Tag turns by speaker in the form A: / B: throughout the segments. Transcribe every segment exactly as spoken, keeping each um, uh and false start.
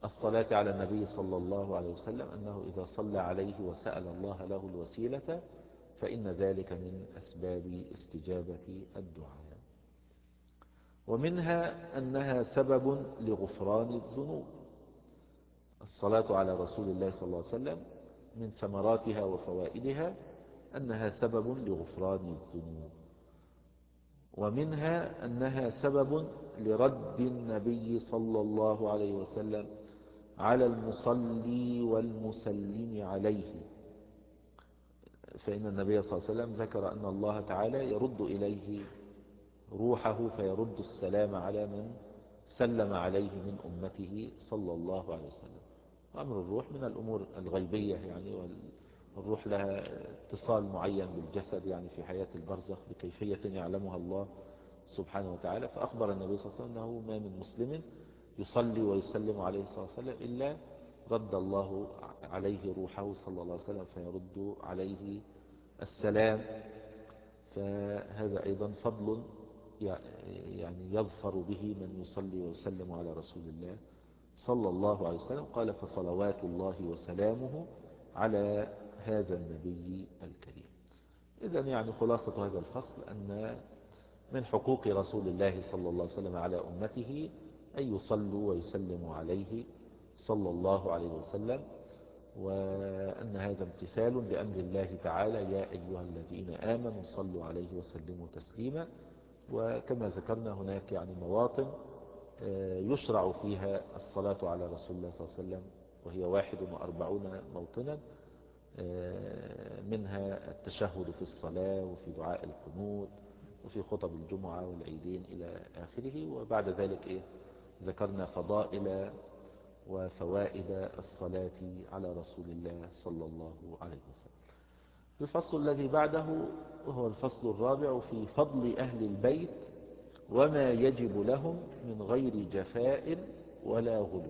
A: الصلاة على النبي صلى الله عليه وسلم أنه إذا صلى عليه وسأل الله له الوسيلة فإن ذلك من أسباب استجابة الدعاء. ومنها أنها سبب لغفران الذنوب. الصلاة على رسول الله صلى الله عليه وسلم من ثمراتها وفوائدها أنها سبب لغفران الذنوب. ومنها أنها سبب لرد النبي صلى الله عليه وسلم على المصلي والمسلم عليه، فإن النبي صلى الله عليه وسلم ذكر أن الله تعالى يرد إليه روحه فيرد السلام على من سلم عليه من أمته صلى الله عليه وسلم. أمر الروح من الأمور الغيبية يعني، والروح لها اتصال معين بالجسد يعني في حياة البرزخ بكيفية يعلمها الله سبحانه وتعالى. فأخبر النبي صلى الله عليه وسلم أنه ما من مسلم يصلي ويسلم عليه صلى الله عليه وسلم إلا رد الله عليه روحه صلى الله عليه وسلم فيرد عليه السلام. فهذا أيضا فضل يعني يظفر به من يصلي ويسلم على رسول الله صلى الله عليه وسلم. قال فصلوات الله وسلامه على هذا النبي الكريم. إذن يعني خلاصة هذا الفصل أن من حقوق رسول الله صلى الله عليه وسلم على أمته أن يصلوا ويسلموا عليه صلى الله عليه وسلم، وأن هذا امتثال لأمر الله تعالى يا أيها الذين آمنوا صلوا عليه وسلموا تسليما. وكما ذكرنا هناك يعني مواطن يشرع فيها الصلاة على رسول الله صلى الله عليه وسلم، وهي واحد وأربعون موطنا، منها التشهد في الصلاة وفي دعاء القنوت وفي خطب الجمعة والعيدين إلى آخره. وبعد ذلك إيه ذكرنا فضائل وفوائد الصلاة على رسول الله صلى الله عليه وسلم. الفصل الذي بعده وهو الفصل الرابع في فضل أهل البيت وما يجب لهم من غير جفاء ولا غلو.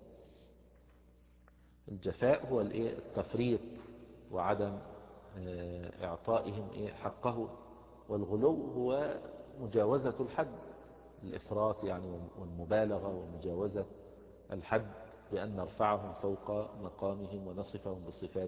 A: الجفاء هو التفريط وعدم إعطائهم حقه، والغلو هو مجاوزة الحد، الإفراط يعني والمبالغة ومجاوزة الحد بأن نرفعهم فوق مقامهم ونصفهم بصفات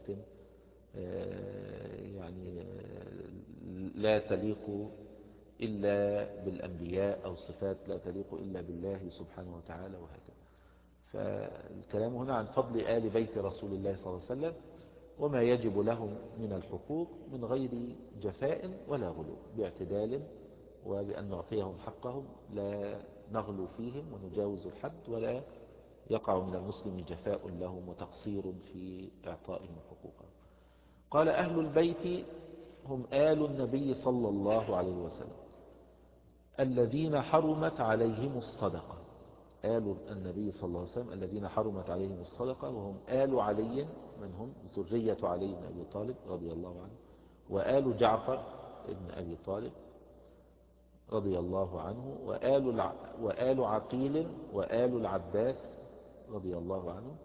A: يعني لا تليق إلا بالأنبياء أو صفات لا تليق إلا بالله سبحانه وتعالى وهكذا. فالكلام هنا عن فضل آل بيت رسول الله صلى الله عليه وسلم وما يجب لهم من الحقوق من غير جفاء ولا غلو، باعتدال وبأن نعطيهم حقهم لا نغلو فيهم ونجاوز الحد، ولا يقع من المسلم جفاء لهم وتقصير في إعطائهم حقوقهم. قال أهل البيت هم آل النبي صلى الله عليه وسلم الذين حرمت عليهم الصدقة. آل النبي صلى الله عليه وسلم الذين حرمت عليهم الصدقة، وهم آل علي من هم ذرية علي بن أبي طالب رضي الله عنه، وآل جعفر بن أبي طالب رضي الله عنه، وآل, الع... وآل عقيل وآل العباس رضي الله عنه.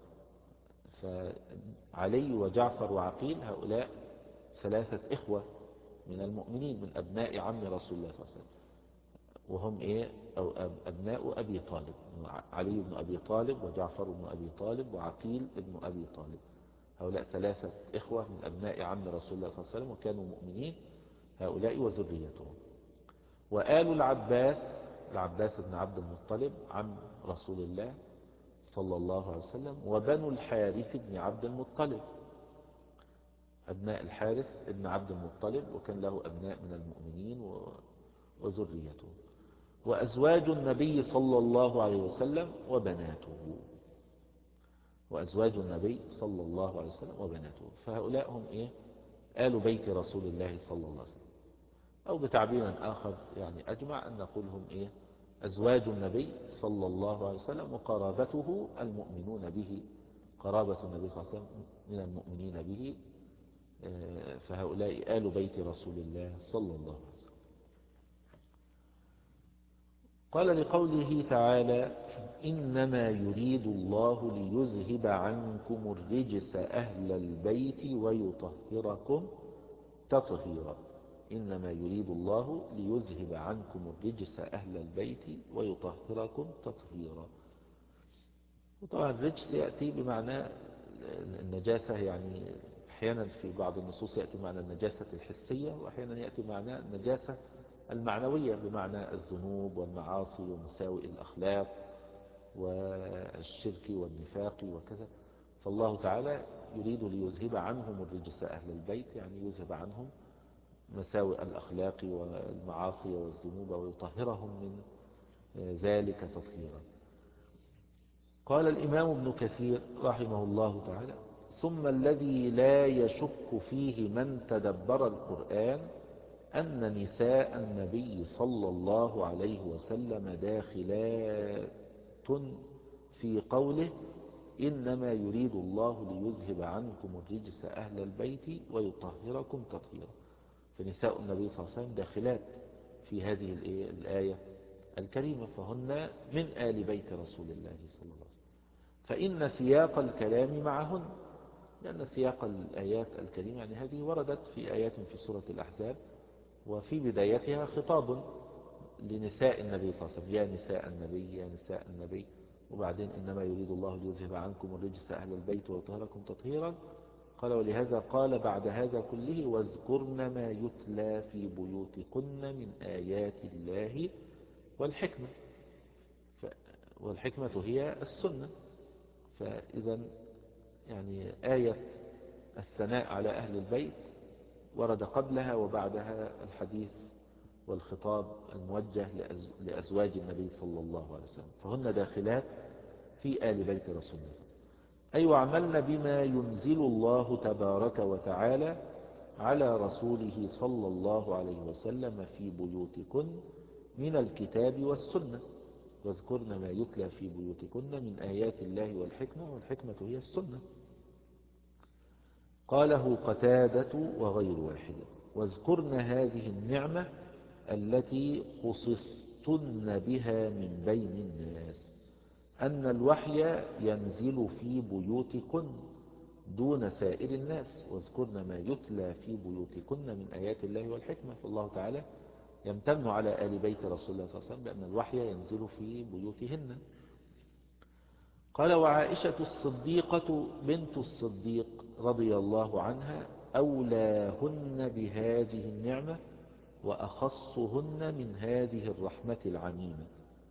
A: فعلي وجعفر وعقيل هؤلاء ثلاثة إخوة من المؤمنين من أبناء عم رسول الله صلى الله عليه وسلم، وهم إيه أو أبناء أبي طالب، علي بن أبي طالب وجعفر بن أبي طالب وعقيل بن أبي طالب. هؤلاء ثلاثة إخوة من أبناء عم رسول الله صلى الله عليه وسلم وكانوا مؤمنين هؤلاء وذريتهم. وآل العباس، العباس بن عبد المطلب عم رسول الله صلى الله عليه وسلم، وبنو الحارث بن عبد المطلب أبناء الحارث بن عبد المطلب، وكان له أبناء من المؤمنين وذريته. وأزواج النبي صلى الله عليه وسلم وبناته، وأزواج النبي صلى الله عليه وسلم وبناته. فهؤلاء هم إيه آل بيت رسول الله صلى الله عليه وسلم، أو بتعبير آخر يعني أجمع أن نقول هم إيه أزواج النبي صلى الله عليه وسلم وقرابته المؤمنون به، قرابة النبي صلى الله عليه وسلم من المؤمنين به. فهؤلاء آل بيت رسول الله صلى الله عليه وسلم. قال لقوله تعالى إنما يريد الله ليذهب عنكم الرجس أهل البيت ويطهركم تطهيرا. إنما يريد الله ليذهب عنكم الرجس أهل البيت ويطهركم تطهيرا. وطبعا الرجس يأتي بمعنى النجاسة، يعني أحيانا في بعض النصوص يأتي بمعنى النجاسة الحسية، وأحيانا يأتي بمعنى النجاسة المعنوية بمعنى الذنوب والمعاصي ومساوئ الأخلاق والشرك والنفاق وكذا. فالله تعالى يريد ليذهب عنهم الرجس أهل البيت، يعني يذهب عنهم مساوئ الأخلاق والمعاصي والذنوب ويطهرهم من ذلك تطهيرا. قال الإمام ابن كثير رحمه الله تعالى: ثم الذي لا يشك فيه من تدبر القرآن أن نساء النبي صلى الله عليه وسلم داخلات في قوله: إنما يريد الله ليذهب عنكم الرجس أهل البيت ويطهركم تطهيرا. فنساء النبي صلى الله عليه وسلم داخلات في هذه الآية الكريمة، فهن من آل بيت رسول الله صلى الله عليه وسلم. فإن سياق الكلام معهن، لأن سياق الآيات الكريمة يعني هذه وردت في آيات في سورة الأحزاب، وفي بدايتها خطاب لنساء النبي صلى الله عليه وسلم: يا نساء النبي يا نساء النبي، وبعدين إنما يريد الله ليذهب عنكم الرجس أهل البيت ويطهركم تطهيرا. قال: ولهذا قال بعد هذا كله: واذكرن ما يتلى في بيوتكن من آيات الله والحكمة. ف... والحكمة هي السنة. فإذا يعني آية الثناء على أهل البيت ورد قبلها وبعدها الحديث والخطاب الموجه لأزواج النبي صلى الله عليه وسلم، فهن داخلات في آل بيت رسول الله. أي وعملن بما ينزل الله تبارك وتعالى على رسوله صلى الله عليه وسلم في بيوتكن من الكتاب والسنة. واذكرن ما يتلى في بيوتكن من آيات الله والحكمة، والحكمة هي السنة. قاله قتادة وغير واحد: واذكرن هذه النعمة التي خصصتن بها من بين الناس، أن الوحي ينزل في بيوتكن دون سائر الناس. واذكرن ما يتلى في بيوتكن من آيات الله والحكمة. فالله تعالى يمتن على آل بيت رسول الله صلى الله عليه وسلم بأن الوحي ينزل في بيوتهن. قال: وعائشة الصديقة بنت الصديق رضي الله عنها أولاهن بهذه النعمة وأخصهن من هذه الرحمة العميمة.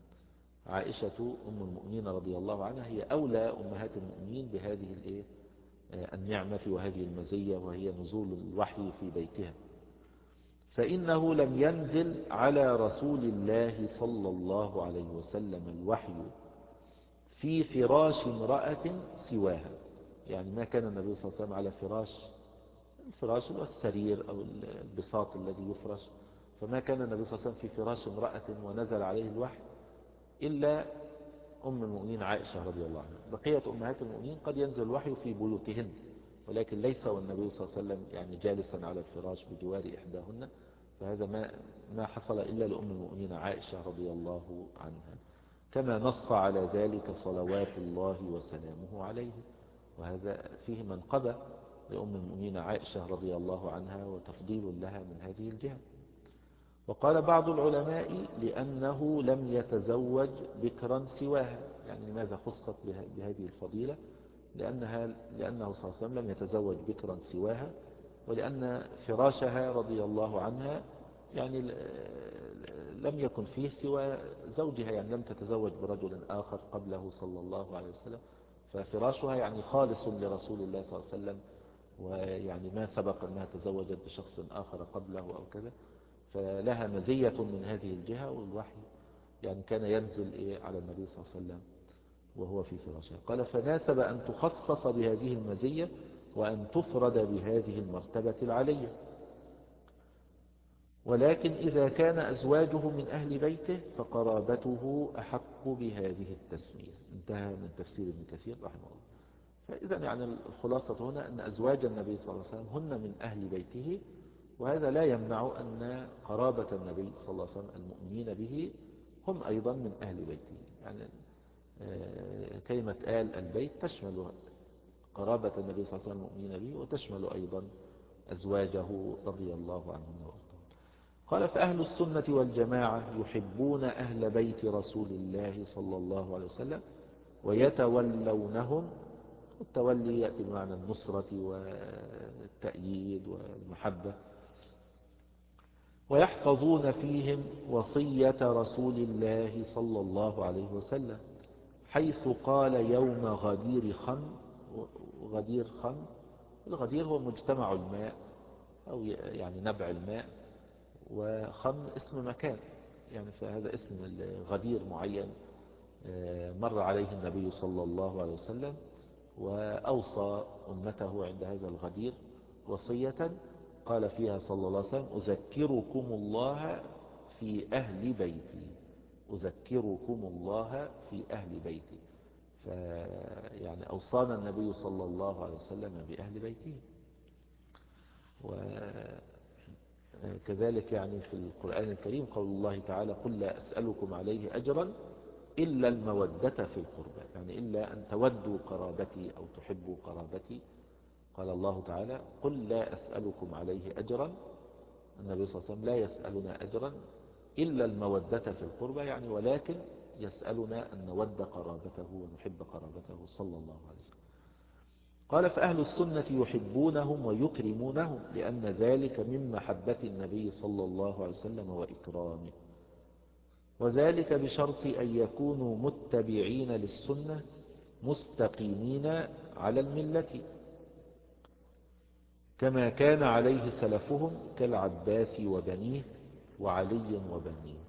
A: عائشة أم المؤمنين رضي الله عنها هي أولى أمهات المؤمنين بهذه النعمة وهذه المزية، وهي نزول الوحي في بيتها. فإنه لم ينزل على رسول الله صلى الله عليه وسلم الوحي في فراش امرأة سواها، يعني ما كان النبي صلى الله عليه وسلم على فراش، الفراش هو السرير أو البساط الذي يفرش، فما كان النبي صلى الله عليه وسلم في فراش امرأة ونزل عليه الوحي إلا أم المؤمنين عائشة رضي الله عنها. بقية أمهات المؤمنين قد ينزل الوحي في بيوتهن، ولكن ليس والنبي صلى الله عليه وسلم يعني جالسا على الفراش بجوار إحداهن، فهذا ما ما حصل إلا لأم المؤمنين عائشة رضي الله عنها، كما نص على ذلك صلوات الله وسلامه عليه. وهذا فيه منقبة لأم المؤمنين عائشة رضي الله عنها وتفضيل لها من هذه الجهة. وقال بعض العلماء: لأنه لم يتزوج بكرا سواها، يعني لماذا خصت بهذه الفضيلة؟ لأنها لأنه صلى الله عليه وسلم لم يتزوج بكرا سواها، ولأن فراشها رضي الله عنها يعني لم يكن فيه سوى زوجها، يعني لم تتزوج برجل آخر قبله صلى الله عليه وسلم، ففراشها يعني خالص لرسول الله صلى الله عليه وسلم، ويعني ما سبق أنها تزوجت بشخص آخر قبله أو كذا، فلها مزية من هذه الجهة. والوحي يعني كان ينزل إيه على النبي صلى الله عليه وسلم وهو في فراشه. قال: فناسب أن تخصص بهذه المزية وأن تفرد بهذه المرتبة العلية. ولكن إذا كان أزواجه من أهل بيته فقرابته أحق بهذه التسمية. انتهى من تفسير ابن كثير رحمه الله. فإذا يعني الخلاصة هنا أن أزواج النبي صلى الله عليه وسلم هن من أهل بيته، وهذا لا يمنع أن قرابة النبي صلى الله عليه وسلم المؤمنين به هم أيضا من أهل بيته. يعني كلمة آل البيت تشمل قرابة النبي صلى الله عليه وسلم المؤمنين به، وتشمل أيضا أزواجه رضي الله عنهم وارضاهم. قال: فأهل السنة والجماعة يحبون أهل بيت رسول الله صلى الله عليه وسلم ويتولونهم. التولي يأتي بمعنى النصرة والتأييد والمحبة. ويحفظون فيهم وصية رسول الله صلى الله عليه وسلم، حيث قال يوم غدير خم. غدير خم، الغدير هو مجتمع الماء أو يعني نبع الماء، وخم اسم مكان، يعني فهذا اسم الغدير معين مر عليه النبي صلى الله عليه وسلم، وأوصى أمته عند هذا الغدير وصية قال فيها صلى الله عليه وسلم: أذكركم الله في أهل بيتي. أذكركم الله في أهل بيتي. فيعني أوصانا النبي صلى الله عليه وسلم بأهل بيته. وكذلك يعني في القرآن الكريم قول الله تعالى: قل لا أسألكم عليه أجرا إلا المودة في القربى، يعني إلا أن تودوا قرابتي أو تحبوا قرابتي. قال الله تعالى: قل لا أسألكم عليه أجرا. النبي صلى الله عليه وسلم لا يسألنا أجرا إلا المودة في القربى، يعني ولكن يسألنا أن نود قرابته ونحب قرابته صلى الله عليه وسلم. قال: فأهل السنة يحبونهم ويكرمونهم، لأن ذلك من محبة النبي صلى الله عليه وسلم وإكرامه، وذلك بشرط أن يكونوا متبعين للسنة مستقيمين على الملة، كما كان عليه سلفهم كالعباس وبنيه وعلي وبنيه.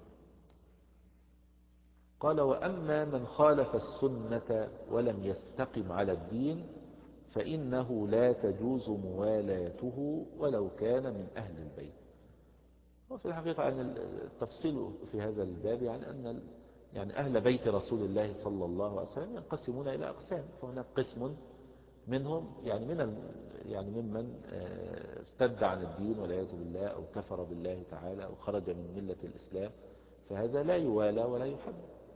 A: قال: وأما من خالف السنة ولم يستقم على الدين فإنه لا تجوز موالاته ولو كان من أهل البيت. وفي الحقيقة يعني التفصيل في هذا الباب يعني أن يعني أهل بيت رسول الله صلى الله عليه وسلم ينقسمون إلى أقسام. فهناك قسم منهم يعني من يعني ممن ارتد عن الدين والعياذ بالله أو كفر بالله تعالى أو خرج من ملة الإسلام، فهذا لا يوالى ولا يحب.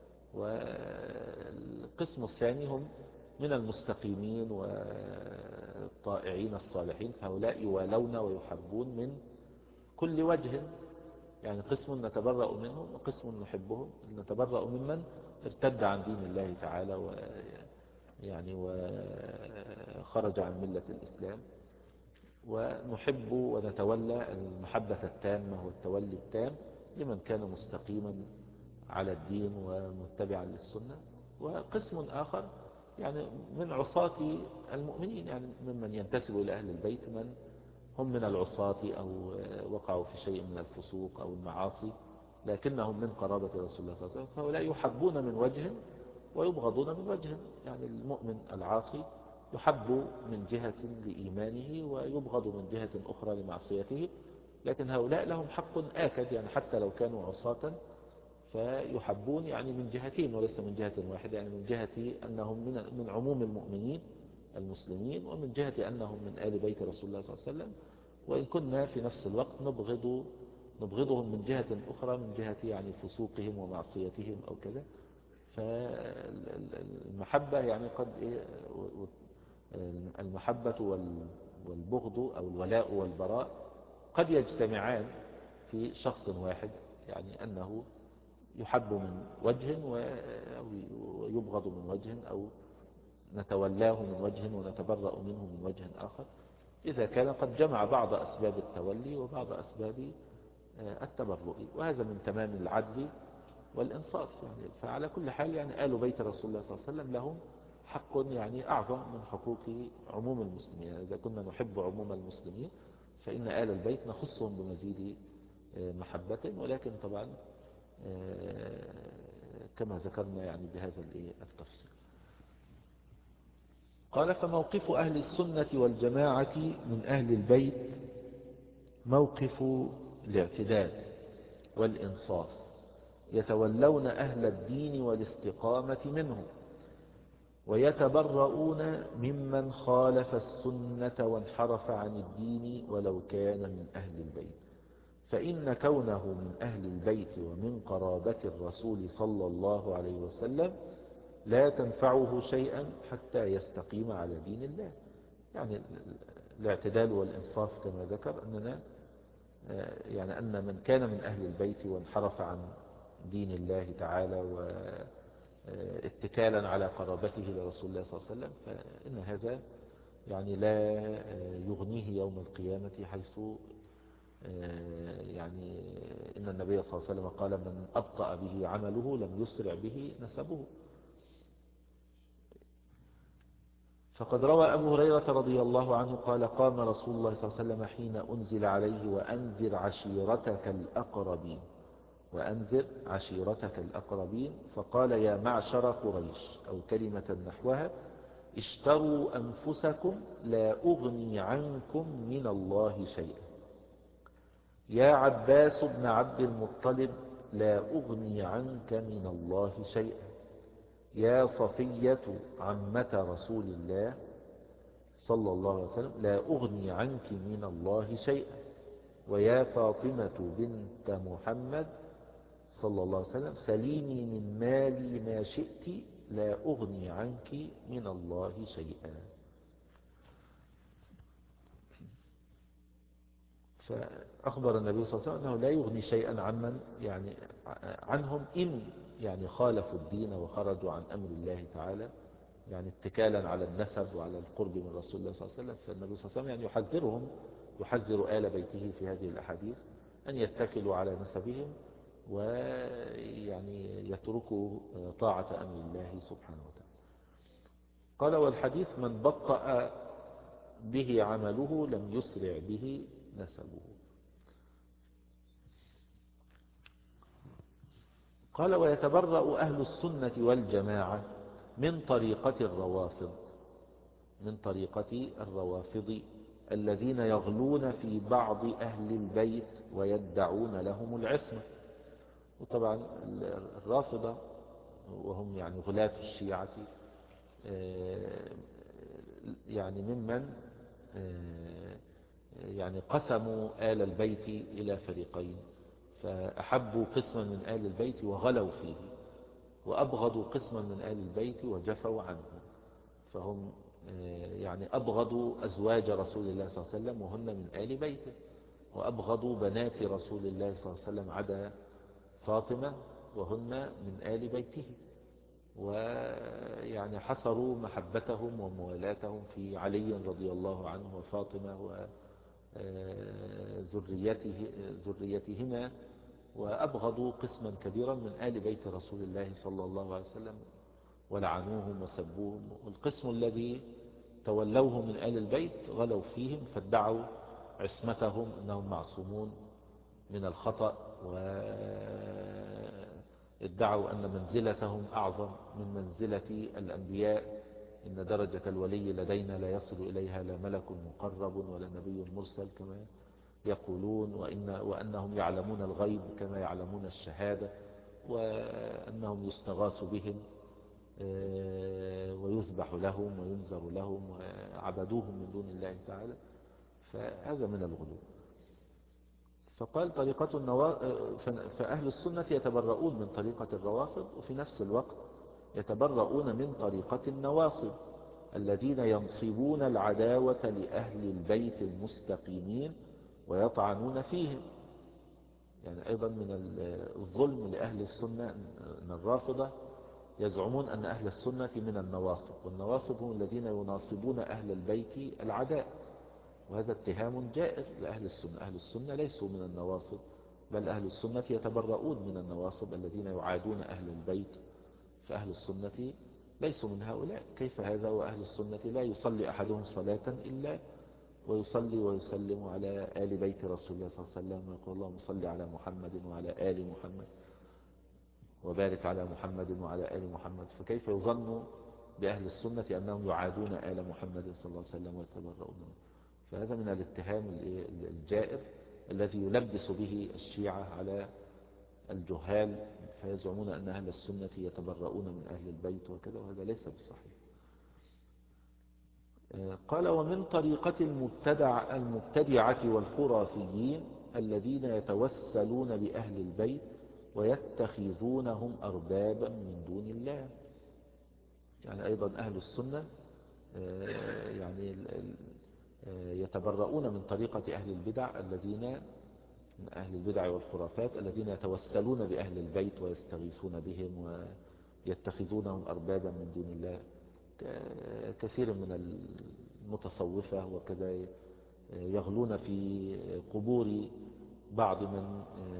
A: والقسم الثاني هم من المستقيمين والطائعين الصالحين، فهؤلاء يوالون ويحبون من كل وجه. يعني قسم نتبرأ منهم وقسم نحبهم. نتبرأ ممن ارتد عن دين الله تعالى و يعني وخرج عن ملة الإسلام، ونحب ونتولى المحبة التامة والتولي التام لمن كان مستقيما على الدين ومتبعا للسنة. وقسم آخر يعني من عصاة المؤمنين، يعني ممن ينتسب إلى أهل البيت من هم من العصاة أو وقعوا في شيء من الفسوق أو المعاصي، لكنهم من قرابة رسول الله صلى الله عليه وسلم، فهؤلاء يحبون من وجه ويبغضون من وجه. يعني المؤمن العاصي يحب من جهة لإيمانه ويبغض من جهة أخرى لمعصيته، لكن هؤلاء لهم حق آكد، يعني حتى لو كانوا عصاة فيحبون يعني من جهتين وليس من جهة واحدة، يعني من جهة أنهم من من عموم المؤمنين المسلمين، ومن جهة أنهم من آل بيت رسول الله صلى الله عليه وسلم. وإن كنا في نفس الوقت نبغض نبغضهم من جهة أخرى، من جهة يعني فسوقهم ومعصيتهم أو كذا. فالمحبة يعني قد المحبة والبغض أو الولاء والبراء قد يجتمعان في شخص واحد، يعني أنه يحب من وجه ويبغض من وجه، أو نتولاه من وجه ونتبرأ منه من وجه آخر، إذا كان قد جمع بعض أسباب التولي وبعض أسباب التبرؤ. وهذا من تمام العدل والإنصاف. يعني فعلى كل حال يعني آل بيت رسول الله صلى الله عليه وسلم لهم حق يعني أعظم من حقوق عموم المسلمين. يعني إذا كنا نحب عموم المسلمين فإن آل البيت نخصهم بمزيد محبة، ولكن طبعا كما ذكرنا يعني بهذا التفصيل. قال: فموقف أهل السنة والجماعة من أهل البيت موقف الاعتدال والإنصاف، يتولون أهل الدين والاستقامة منهم، ويتبرؤون ممن خالف السنة وانحرف عن الدين ولو كان من أهل البيت، فإن كونه من أهل البيت ومن قرابة الرسول صلى الله عليه وسلم لا تنفعه شيئا حتى يستقيم على دين الله. يعني الاعتدال والإنصاف كما ذكر أننا يعني أن من كان من أهل البيت وانحرف عن دين الله تعالى اتكالا على قرابته لرسول الله صلى الله عليه وسلم، فإن هذا يعني لا يغنيه يوم القيامة، حيث يعني إن النبي صلى الله عليه وسلم قال: من أبطأ به عمله لم يسرع به نسبه. فقد روى أبو هريرة رضي الله عنه قال: قام رسول الله صلى الله عليه وسلم حين أنزل عليه: وأنذر عشيرتك الأقربين وأنذر عشيرتك الأقربين فقال: يا معشر قريش، أو كلمة نحوها: اشتروا أنفسكم لا أغني عنكم من الله شيئا. يا عباس بن عبد المطلب، لا أغني عنك من الله شيئا. يا صفية عمة رسول الله صلى الله عليه وسلم، لا أغني عنك من الله شيئا. ويا فاطمة بنت محمد صلى الله عليه وسلم، سليني من مالي ما شئت، لا أغني عنك من الله شيئا. فأخبر النبي صلى الله عليه وسلم أنه لا يغني شيئا عمن يعني عنهم إن يعني خالفوا الدين وخرجوا عن أمر الله تعالى، يعني اتكالا على النسب وعلى القرب من رسول الله صلى الله عليه وسلم. فالنبي صلى الله عليه وسلم يعني يحذرهم، يحذر آل بيته في هذه الأحاديث أن يتكلوا على نسبهم ويعني يتركوا طاعة أمر الله سبحانه وتعالى. قال: والحديث: من بطأ به عمله لم يسرع به نسبه. قال: ويتبرأ أهل السنة والجماعة من طريقة الروافض من طريقة الروافض الذين يغلون في بعض أهل البيت ويدعون لهم العصمة. وطبعا الرافضة وهم يعني غلاة الشيعة يعني ممن يعني قسموا آل البيت إلى فريقين، فأحبوا قسما من آل البيت وغلوا فيه، وأبغضوا قسما من آل البيت وجفوا عنه. فهم يعني أبغضوا أزواج رسول الله صلى الله عليه وسلم وهن من آل بيته، وأبغضوا بنات رسول الله صلى الله عليه وسلم عدا فاطمة وهن من آل بيته، ويعني حصروا محبتهم وموالاتهم في علي رضي الله عنه وفاطمة وذريته ذريتهما، وأبغضوا قسما كبيرا من آل بيت رسول الله صلى الله عليه وسلم ولعنوهم وسبوهم. والقسم الذي تولوه من آل البيت غلوا فيهم، فادعوا عصمتهم أنهم معصومون من الخطأ، وادعوا أن منزلتهم أعظم من منزلة الأنبياء، إن درجة الولي لدينا لا يصل إليها لا ملك مقرب ولا نبي مرسل كما يقولون، وإن وأنهم يعلمون الغيب كما يعلمون الشهادة، وأنهم يستغاث بهم ويذبح لهم وينذر لهم، وعبدوهم من دون الله تعالى. فهذا من الغلو. فقال: طريقة النوا... فأهل السنة يتبرؤون من طريقة الروافض، وفي نفس الوقت يتبرؤون من طريقة النواصب الذين ينصبون العداوة لأهل البيت المستقيمين ويطعنون فيهم. يعني أيضا من الظلم لأهل السنة أن الرافضة يزعمون أن أهل السنة من النواصب، والنواصب هم الذين يناصبون أهل البيت العداء، وهذا اتهام جائر لأهل السنة. أهل السنة ليسوا من النواصب، بل أهل السنة يتبرؤون من النواصب الذين يعادون أهل البيت، فأهل السنة ليسوا من هؤلاء. كيف هذا وأهل السنة لا يصلي أحدهم صلاة إلا ويصلي ويسلم على آل بيت رسول الله صلى الله عليه وسلم، ويقول: اللهم صل على محمد وعلى آل محمد وبارك على محمد وعلى آل محمد. فكيف يظن بأهل السنة أنهم يعادون آل محمد صلى الله عليه وسلم ويتبرؤون منه؟ فهذا من الاتهام الجائر الذي يلبس به الشيعة على الجهال، فيزعمون أن أهل السنة يتبرؤون من أهل البيت وكذا، وهذا ليس بالصحيح. قال: ومن طريقة المبتدع المبتدعة والخرافيين الذين يتوسلون بأهل البيت ويتخذونهم أربابا من دون الله. يعني أيضا أهل السنة يعني يتبرؤون من طريقة أهل البدع الذين من أهل البدع والخرافات الذين يتوسلون بأهل البيت ويستغيثون بهم يتخذونهم أربابا من دون الله. كثير من المتصوفة وكذا يغلون في قبور بعض من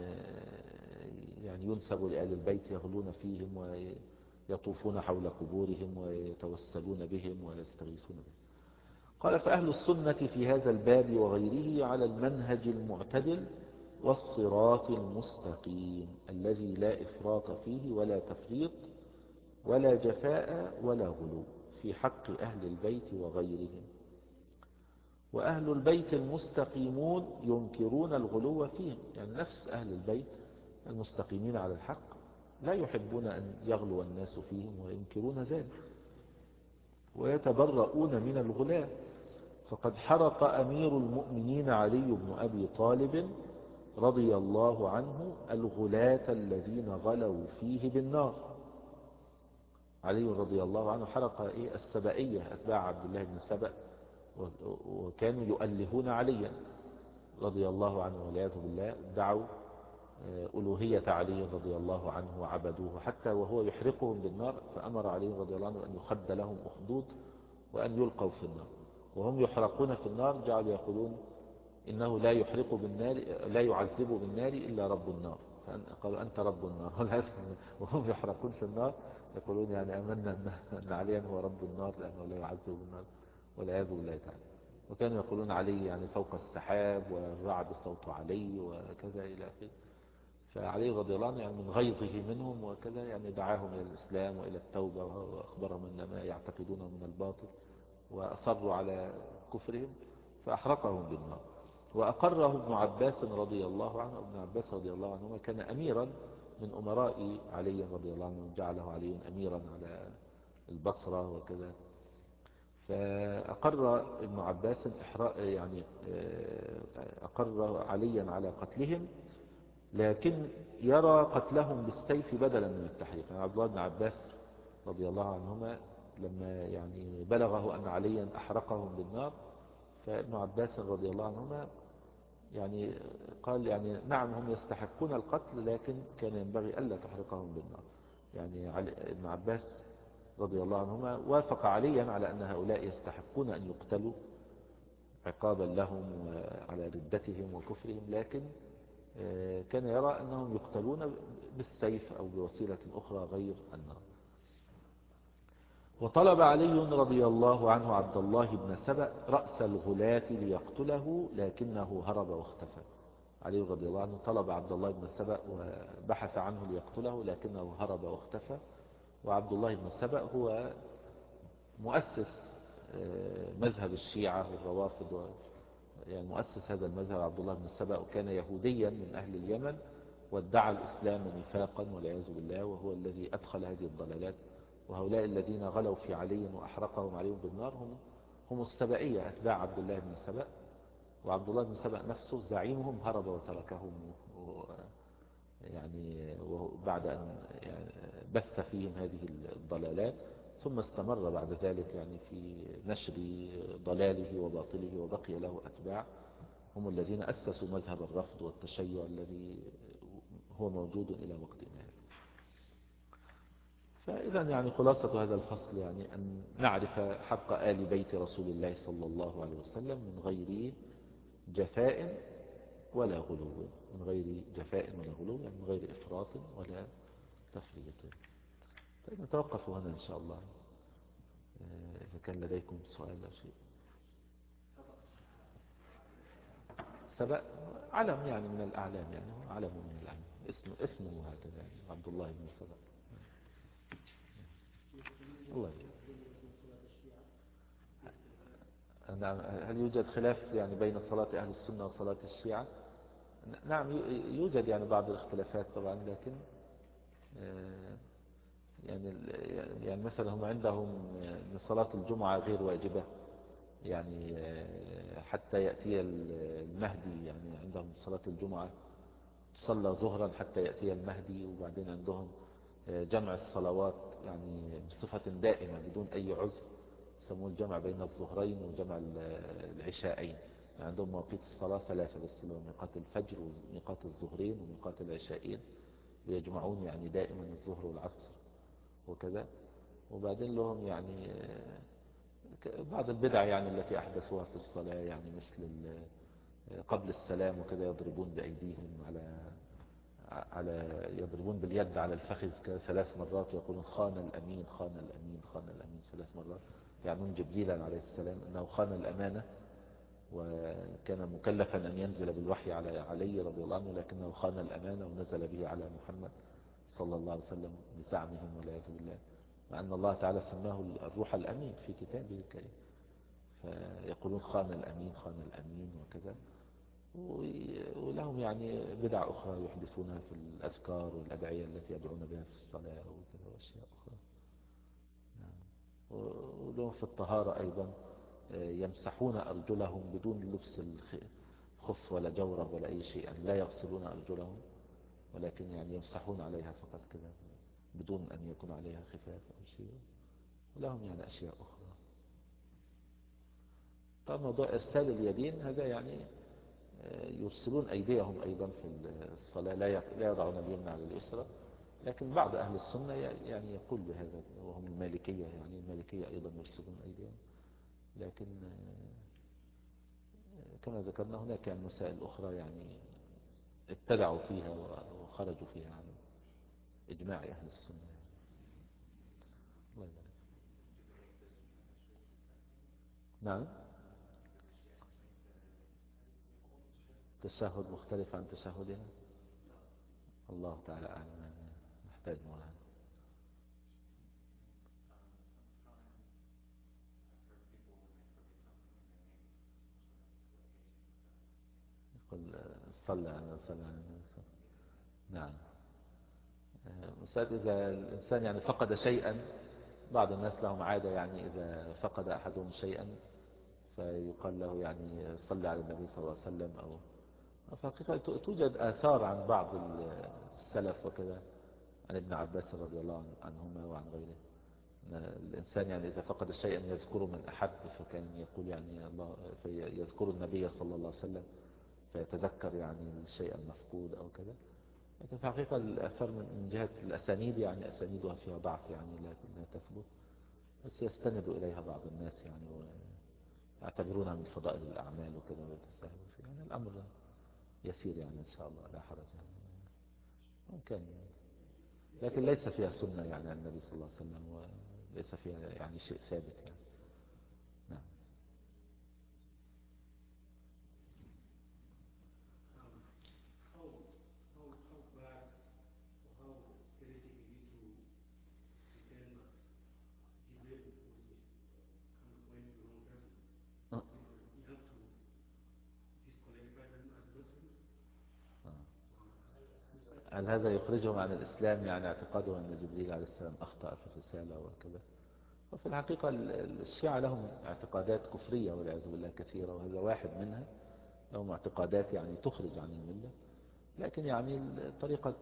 A: يعني ينسب لآل البيت، يغلون فيهم ويطوفون حول قبورهم ويتوسلون بهم ويستغيثون بهم. قال: فأهل السنة في هذا الباب وغيره على المنهج المعتدل والصراط المستقيم الذي لا إفراط فيه ولا تفريط ولا جفاء ولا غلو في حق أهل البيت وغيرهم. وأهل البيت المستقيمون ينكرون الغلو فيهم، يعني نفس أهل البيت المستقيمين على الحق لا يحبون أن يغلو الناس فيهم وينكرون ذلك ويتبرؤون من الغلاة. فقد حرق أمير المؤمنين علي بن أبي طالب رضي الله عنه الغلاة الذين غلوا فيه بالنار. علي رضي الله عنه حرق إيه السبائية أتباع عبد الله بن سبأ، وكانوا يؤلهون عليا رضي الله عنه والعياذ بالله، دعوا ألوهية علي رضي الله عنه وعبدوه حتى وهو يحرقهم بالنار، فأمر علي رضي الله عنه أن يخد لهم أخدود وأن يلقوا في النار. وهم يحرقون في النار جعلوا يقولون إنه لا يحرق بالنار، لا يعذب بالنار إلا رب النار، قالوا أنت رب النار. وهم يحرقون في النار يقولون يعني أمنا أن عليا هو رب النار لأنه لا يعذب بالنار والعياذ بالله تعالى. وكانوا يقولون علي يعني فوق السحاب والرعد صوت علي وكذا إلى آخره. فعلي رضي الله عنه يعني من غيظه منهم وكذا يعني دعاهم إلى الإسلام وإلى التوبة وأخبرهم أن ما يعتقدونه من الباطل، وأصروا على كفرهم فأحرقهم بالنار. وأقره ابن عباس رضي الله عنه. ابن عباس رضي الله عنهما كان أميرا من أمراء علي رضي الله عنه، جعله علي أميرا على البصرة وكذا. فأقر ابن عباس يعني أقر عليا على قتلهم، لكن يرى قتلهم بالسيف بدلا من التحريق. يعني عبد الله بن عباس رضي الله عنهما لما يعني بلغه أن عليا أحرقهم بالنار، فابن عباس رضي الله عنهما يعني قال يعني نعم هم يستحقون القتل، لكن كان ينبغي ألا تحرقهم بالنار. يعني ابن عباس رضي الله عنهما وافق عليا على أن هؤلاء يستحقون أن يقتلوا عقابا لهم وعلى ردتهم وكفرهم، لكن كان يرى أنهم يقتلون بالسيف أو بوسيلة أخرى غير النار. وطلب علي رضي الله عنه عبد الله بن سبأ رأس الغلاة ليقتله، لكنه هرب واختفى. علي رضي الله عنه طلب عبد الله بن سبأ وبحث عنه ليقتله، لكنه هرب واختفى. وعبد الله بن سبأ هو مؤسس مذهب الشيعة والروافض، يعني مؤسس هذا المذهب عبد الله بن سبأ، وكان يهوديا من أهل اليمن وادعى الإسلام نفاقا والعياذ بالله، وهو الذي أدخل هذه الضلالات. وهؤلاء الذين غلوا في علي وأحرقهم عليهم بالنار هم هم السبائية أتباع عبد الله بن سبأ. وعبد الله بن سبأ نفسه زعيمهم هرب وتركهم يعني بعد أن يعني بث فيهم هذه الضلالات، ثم استمر بعد ذلك يعني في نشر ضلاله وباطله، وبقي له أتباع هم الذين أسسوا مذهب الرفض والتشيع الذي هو موجود إلى وقتنا. فإذا يعني خلاصة هذا الفصل يعني أن نعرف حق آل بيت رسول الله صلى الله عليه وسلم من غير جفاء ولا غلو، من غير جفاء ولا غلو، يعني من غير إفراط ولا تفريط. طيب نتوقف هنا إن شاء الله، إذا كان لديكم سؤال أو شيء. سبأ علم يعني من الأعلام، يعني علم من الأعلام، اسمه اسمه هكذا يعني عبد الله بن سبأ. الله يجب. نعم. هل يوجد خلاف يعني بين صلاة أهل السنة وصلاة الشيعة؟ نعم يوجد يعني بعض الاختلافات طبعا، لكن يعني يعني مثلا هم عندهم ان صلاة الجمعة غير واجبة، يعني حتى يأتي المهدي. يعني عندهم صلاة الجمعة تصلى ظهرا حتى يأتي المهدي، وبعدين عندهم جمع الصلوات يعني بصفة دائمة بدون أي عذر، يسموه الجمع بين الظهرين وجمع العشاءين. يعني عندهم مواقيت الصلاة ثلاثة بس، اللي هو ميقات الفجر وميقات الظهرين وميقات العشاءين، ويجمعون يعني دائما الظهر والعصر وكذا. وبعدين لهم يعني بعض البدع يعني التي أحدثوها في الصلاة، يعني مثل قبل السلام وكذا يضربون بأيديهم على على يضربون باليد على الفخذ ثلاث مرات ويقولون خان الأمين خان الأمين خان الأمين ثلاث مرات، يعنون جبريلا عليه السلام أنه خان الأمانة، وكان مكلفا أن ينزل بالوحي على علي رضي الله عنه، لكنه خان الأمانة ونزل به على محمد صلى الله عليه وسلم بزعمهم والعياذ بالله، مع أن الله تعالى سماه الروح الأمين في كتابه الكريم. فيقولون خان الأمين خان الأمين وكذا. ولهم يعني بدع أخرى يحدثونها في الأذكار والأدعية التي يدعون بها في الصلاة وكذا وأشياء أخرى. ولهم في الطهارة أيضا يمسحون أرجلهم بدون لبس الخف ولا جورب ولا أي شيء، يعني لا يغسلون أرجلهم ولكن يعني يمسحون عليها فقط كذا بدون أن يكون عليها خفاف أو شيء. ولهم يعني أشياء أخرى. طبعا موضوع إرسال اليدين هذا يعني يرسلون أيديهم أيضا في الصلاة، لا يضعون اليمنى على اليسرى، لكن بعض أهل السنة يعني يقول بهذا، وهم المالكية، يعني المالكية أيضا يرسلون أيديهم. لكن كما ذكرنا هناك يعني مسائل أخرى يعني ابتدعوا فيها وخرجوا فيها عن إجماع أهل السنة. الله يبارك. نعم. تشهد مختلف عن تشهدها، الله تعالى أعلم، محتاج مولانا. يقول صلى على صلى على النبي. نعم. مسألة إذا الإنسان يعني فقد شيئا، بعض الناس لهم عادة يعني إذا فقد أحدهم شيئا فيقال له يعني صلى على النبي صلى الله عليه وسلم. أو في الحقيقة توجد آثار عن بعض السلف وكذا، عن ابن عباس رضي الله عنهما وعن غيره، الإنسان يعني إذا فقد شيئا يذكره من أحب فكان يقول يعني الله يذكر النبي صلى الله عليه وسلم فيتذكر يعني الشيء المفقود أو كذا. لكن في الحقيقة الأثر من جهة الأسانيد يعني أسانيدها فيها ضعف، يعني لا لا تثبت، بس يستند إليها بعض الناس يعني ويعتبرونها من فضائل الأعمال وكذا ويتساهلوا فيها. يعني الأمر يسير يعني إن شاء الله لا حرج يعني ممكن، لكن ليس فيها سنة يعني عن النبي صلى الله عليه وسلم، وليس فيها يعني شيء ثابت يعني. نعم. هل هذا يخرجهم عن الإسلام، يعني اعتقادهم أن جبريل عليه السلام أخطأ في الرسالة وكذا؟ وفي الحقيقة الشيعة لهم اعتقادات كفرية والعياذ بالله كثيرة، وهذا واحد منها. لهم اعتقادات يعني تخرج عن الملة، لكن يعني طريقة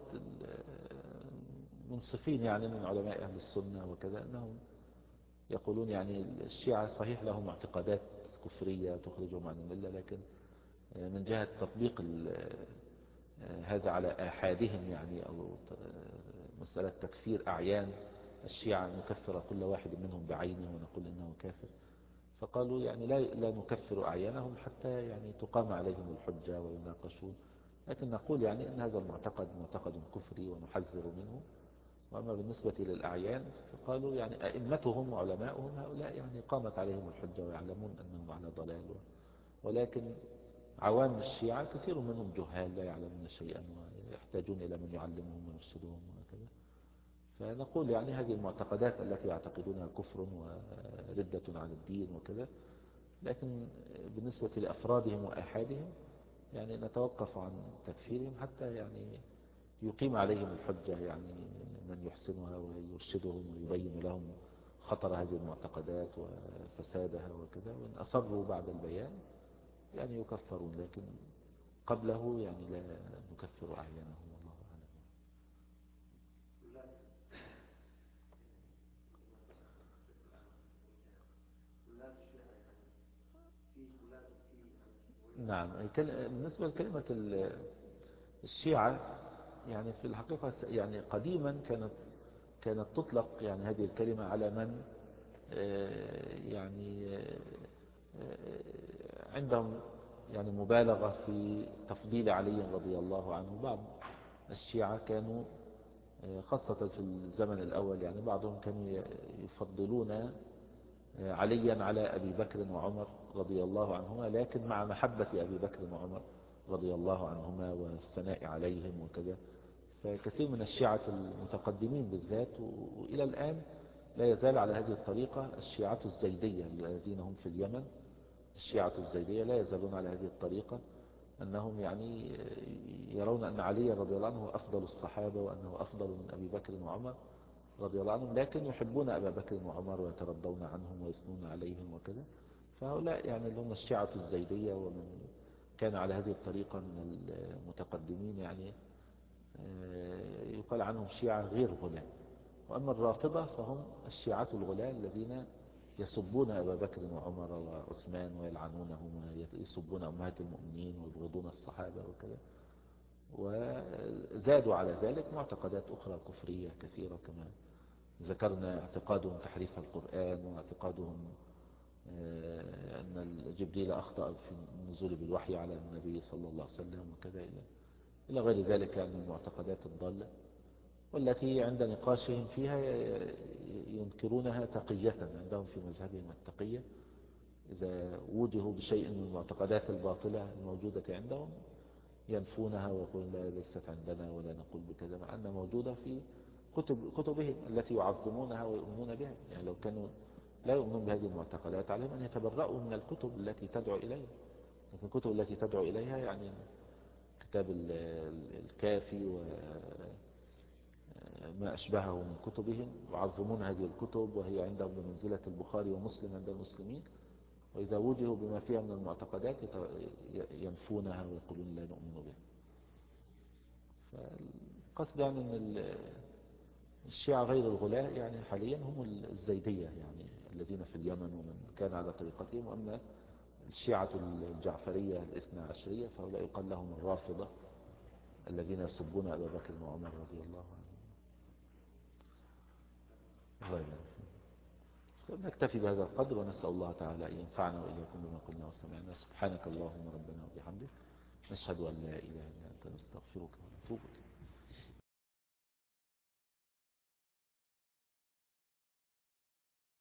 A: منصفين يعني من علماء أهل السنة وكذا أنهم يقولون يعني الشيعة صحيح لهم اعتقادات كفرية تخرجهم عن الملة، لكن من جهة تطبيق هذا على آحادهم يعني، أو مسألة تكفير أعيان الشيعة نكفر كل واحد منهم بعينه ونقول إنه كافر، فقالوا يعني لا لا نكفر أعيانهم حتى يعني تقام عليهم الحجة ويناقشون، لكن نقول يعني أن هذا المعتقد معتقد كفري ونحذر منه. وأما بالنسبة للأعيان فقالوا يعني أئمتهم وعلماؤهم هؤلاء يعني قامت عليهم الحجة ويعلمون أنهم على ضلال، ولكن عوام الشيعة كثير منهم جهال لا يعلمون شيئا ويحتاجون إلى من يعلمهم ويرشدهم وكذا. فنقول يعني هذه المعتقدات التي يعتقدونها كفر وردة عن الدين وكذا، لكن بالنسبة لأفرادهم وآحادهم يعني نتوقف عن تكفيرهم حتى يعني يقيم عليهم الحجة، يعني من يحسنها ويرشدهم ويبين لهم خطر هذه المعتقدات وفسادها وكذا، وإن أصروا بعد البيان يعني يكفرون، لكن قبله يعني لا نكفر أعيانهم. والله أعلم. نعم. بالنسبة لكلمة الشيعة يعني في الحقيقة يعني قديما كانت كانت تطلق يعني هذه الكلمة على من يعني عندهم يعني مبالغة في تفضيل علي رضي الله عنه. بعض الشيعة كانوا خاصة في الزمن الأول يعني بعضهم كانوا يفضلون عليا على أبي بكر وعمر رضي الله عنهما، لكن مع محبة أبي بكر وعمر رضي الله عنهما والثناء عليهم وكذا. فكثير من الشيعة المتقدمين بالذات وإلى الآن لا يزال على هذه الطريقة الشيعة الزيدية الذين هم في اليمن، الشيعة الزيدية لا يزالون على هذه الطريقة، أنهم يعني يرون أن علي رضي الله عنه أفضل الصحابة وأنه أفضل من أبي بكر وعمر رضي الله عنهم، لكن يحبون أبا بكر وعمر ويترضون عنهم ويثنون عليهم وكذا. فهؤلاء يعني اللي هم الشيعة الزيدية، ومن كان على هذه الطريقة من المتقدمين يعني يقال عنهم شيعة غير غلاة. وأما الرافضة فهم الشيعة الغلاة الذين يسبون أبا بكر وعمر وعثمان ويلعنونهما، يسبون أمهات المؤمنين ويبغضون الصحابة وكذا. وزادوا على ذلك معتقدات أخرى كفرية كثيرة كما ذكرنا، اعتقادهم تحريف القرآن، واعتقادهم أن جبريل أخطأ في النزول بالوحي على النبي صلى الله عليه وسلم وكذا إلى غير ذلك يعني من المعتقدات الضالة، والتي عند نقاشهم فيها ينكرونها تقية. عندهم في مذهبهم التقية إذا وجهوا بشيء من المعتقدات الباطلة الموجودة عندهم ينفونها ويقولون لا ليست عندنا ولا نقول بكذا، مع أنها موجودة في كتب كتبهم التي يعظمونها ويؤمنون بها. يعني لو كانوا لا يؤمنون بهذه المعتقدات عليهم أن يتبرؤوا من الكتب التي تدعو إليها. لكن الكتب التي تدعو إليها يعني كتاب الكافي وما أشبهه من كتبهم، يعظمون هذه الكتب وهي عندهم بمنزلة البخاري ومسلم عند المسلمين، وإذا وجهوا بما فيها من المعتقدات ينفونها ويقولون لا نؤمن بها. فالقصد يعني أن الشيعة غير الغلاة يعني حاليا هم الزيدية يعني الذين في اليمن ومن كان على طريقتهم. وأما الشيعة الجعفرية الاثنى عشرية فهؤلاء يقال لهم الرافضة الذين يسبون أبا بكر وعمر رضي الله عنهم. الله يبارك. نكتفي بهذا القدر، ونسأل الله تعالى أن ينفعنا وإياكم بما قلنا وسمعنا. سبحانك اللهم ربنا وبحمدك، نشهد أن لا إله إلا أنت، نستغفرك ونتوب إليك.